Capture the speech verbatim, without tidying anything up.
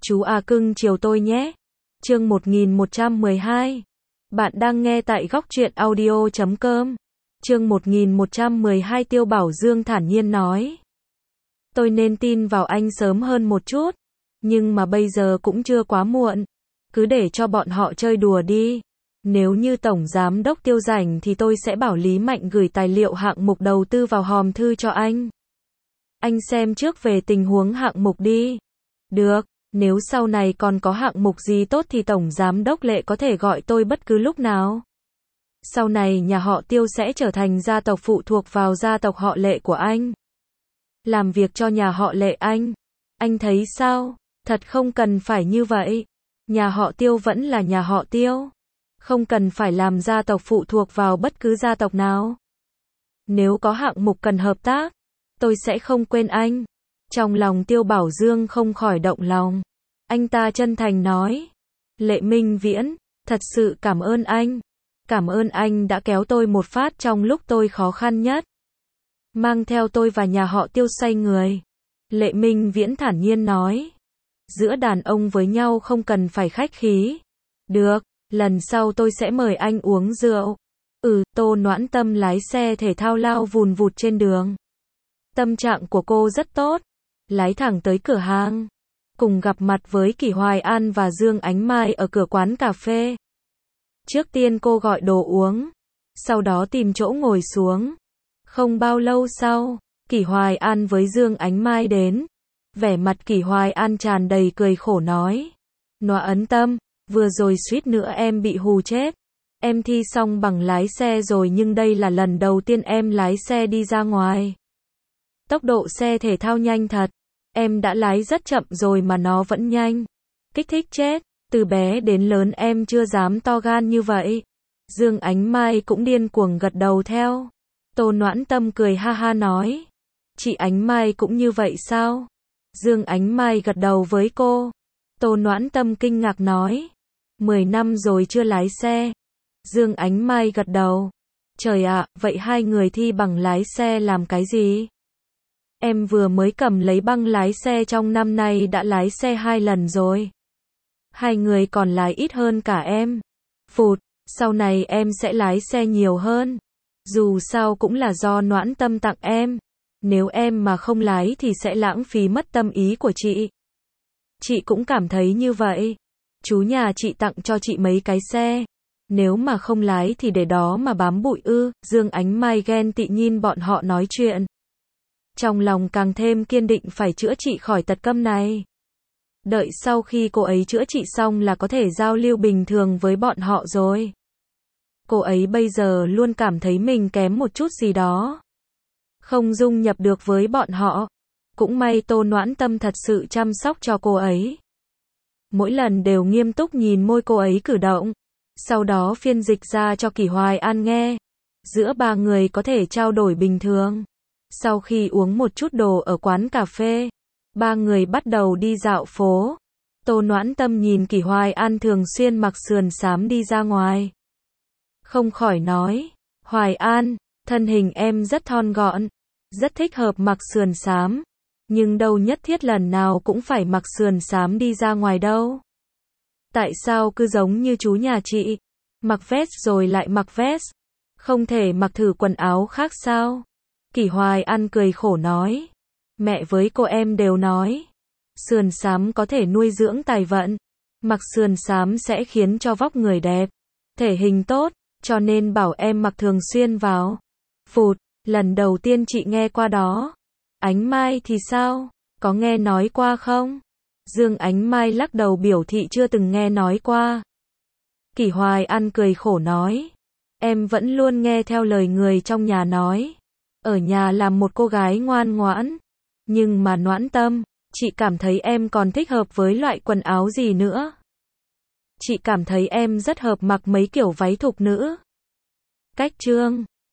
Chú à cưng chiều tôi nhé. Chương một nghìn một trăm mười hai. Bạn đang nghe tại góc truyện audio chấm com. Chương một nghìn một trăm mười hai. Tiêu Bảo Dương thản nhiên nói. Tôi nên tin vào anh sớm hơn một chút. Nhưng mà bây giờ cũng chưa quá muộn. Cứ để cho bọn họ chơi đùa đi. Nếu như Tổng Giám đốc Tiêu rảnh thì tôi sẽ bảo Lý Mạnh gửi tài liệu hạng mục đầu tư vào hòm thư cho anh. Anh xem trước về tình huống hạng mục đi. Được, nếu sau này còn có hạng mục gì tốt thì Tổng Giám đốc Lệ có thể gọi tôi bất cứ lúc nào. Sau này nhà họ Tiêu sẽ trở thành gia tộc phụ thuộc vào gia tộc họ Lệ của anh. Làm việc cho nhà họ Lệ anh. Anh thấy sao? Thật không cần phải như vậy. Nhà họ Tiêu vẫn là nhà họ Tiêu. Không cần phải làm gia tộc phụ thuộc vào bất cứ gia tộc nào. Nếu có hạng mục cần hợp tác, tôi sẽ không quên anh. Trong lòng Tiêu Bảo Dương không khỏi động lòng. Anh ta chân thành nói. Lệ Minh Viễn, thật sự cảm ơn anh. Cảm ơn anh đã kéo tôi một phát trong lúc tôi khó khăn nhất. Mang theo tôi và nhà họ Tiêu xoay người. Lệ Minh Viễn thản nhiên nói. Giữa đàn ông với nhau không cần phải khách khí. Được, lần sau tôi sẽ mời anh uống rượu. Ừ, Tô Noãn Tâm lái xe thể thao lao vùn vụt trên đường. Tâm trạng của cô rất tốt. Lái thẳng tới cửa hàng. Cùng gặp mặt với Kỷ Hoài An và Dương Ánh Mai ở cửa quán cà phê. Trước tiên cô gọi đồ uống. Sau đó tìm chỗ ngồi xuống. Không bao lâu sau, Kỷ Hoài An với Dương Ánh Mai đến. Vẻ mặt Kỷ Hoài An tràn đầy cười khổ nói. Noãn Tâm, vừa rồi suýt nữa em bị hù chết. Em thi xong bằng lái xe rồi nhưng đây là lần đầu tiên em lái xe đi ra ngoài. Tốc độ xe thể thao nhanh thật. Em đã lái rất chậm rồi mà nó vẫn nhanh. Kích thích chết. Từ bé đến lớn em chưa dám to gan như vậy. Dương Ánh Mai cũng điên cuồng gật đầu theo. Tô Noãn Tâm cười ha ha nói. Chị Ánh Mai cũng như vậy sao? Dương Ánh Mai gật đầu với cô. Tô Noãn Tâm kinh ngạc nói. Mười năm rồi chưa lái xe. Dương Ánh Mai gật đầu. Trời ạ, vậy hai người thi bằng lái xe làm cái gì? Em vừa mới cầm lấy băng lái xe trong năm nay đã lái xe hai lần rồi. Hai người còn lái ít hơn cả em. Phụt, sau này em sẽ lái xe nhiều hơn. Dù sao cũng là do Noãn Tâm tặng em. Nếu em mà không lái thì sẽ lãng phí mất tâm ý của chị. Chị cũng cảm thấy như vậy. Chú nhà chị tặng cho chị mấy cái xe. Nếu mà không lái thì để đó mà bám bụi ư. Dương Ánh Mai ghen tị nhìn bọn họ nói chuyện. Trong lòng càng thêm kiên định phải chữa trị khỏi tật câm này. Đợi sau khi cô ấy chữa trị xong là có thể giao lưu bình thường với bọn họ rồi. Cô ấy bây giờ luôn cảm thấy mình kém một chút gì đó. Không dung nhập được với bọn họ. Cũng may Tô Noãn Tâm thật sự chăm sóc cho cô ấy. Mỗi lần đều nghiêm túc nhìn môi cô ấy cử động. Sau đó phiên dịch ra cho Kỷ Hoài An nghe. Giữa ba người có thể trao đổi bình thường. Sau khi uống một chút đồ ở quán cà phê, ba người bắt đầu đi dạo phố. Tô Noãn Tâm nhìn Kỷ Hoài An thường xuyên mặc sườn xám đi ra ngoài. Không khỏi nói, Hoài An, thân hình em rất thon gọn, rất thích hợp mặc sườn xám. Nhưng đâu nhất thiết lần nào cũng phải mặc sườn xám đi ra ngoài đâu. Tại sao cứ giống như chú nhà chị, mặc vest rồi lại mặc vest, không thể mặc thử quần áo khác sao? Kỷ Hoài An cười khổ nói. Mẹ với cô em đều nói. Sườn xám có thể nuôi dưỡng tài vận. Mặc sườn xám sẽ khiến cho vóc người đẹp. Thể hình tốt. Cho nên bảo em mặc thường xuyên vào. Phụt, lần đầu tiên chị nghe qua đó. Ánh Mai thì sao? Có nghe nói qua không? Dương Ánh Mai lắc đầu biểu thị chưa từng nghe nói qua. Kỷ Hoài An cười khổ nói. Em vẫn luôn nghe theo lời người trong nhà nói. Ở nhà làm một cô gái ngoan ngoãn. Nhưng mà Noãn Tâm, chị cảm thấy em còn thích hợp với loại quần áo gì nữa? Chị cảm thấy em rất hợp mặc mấy kiểu váy thục nữ. Cách trương,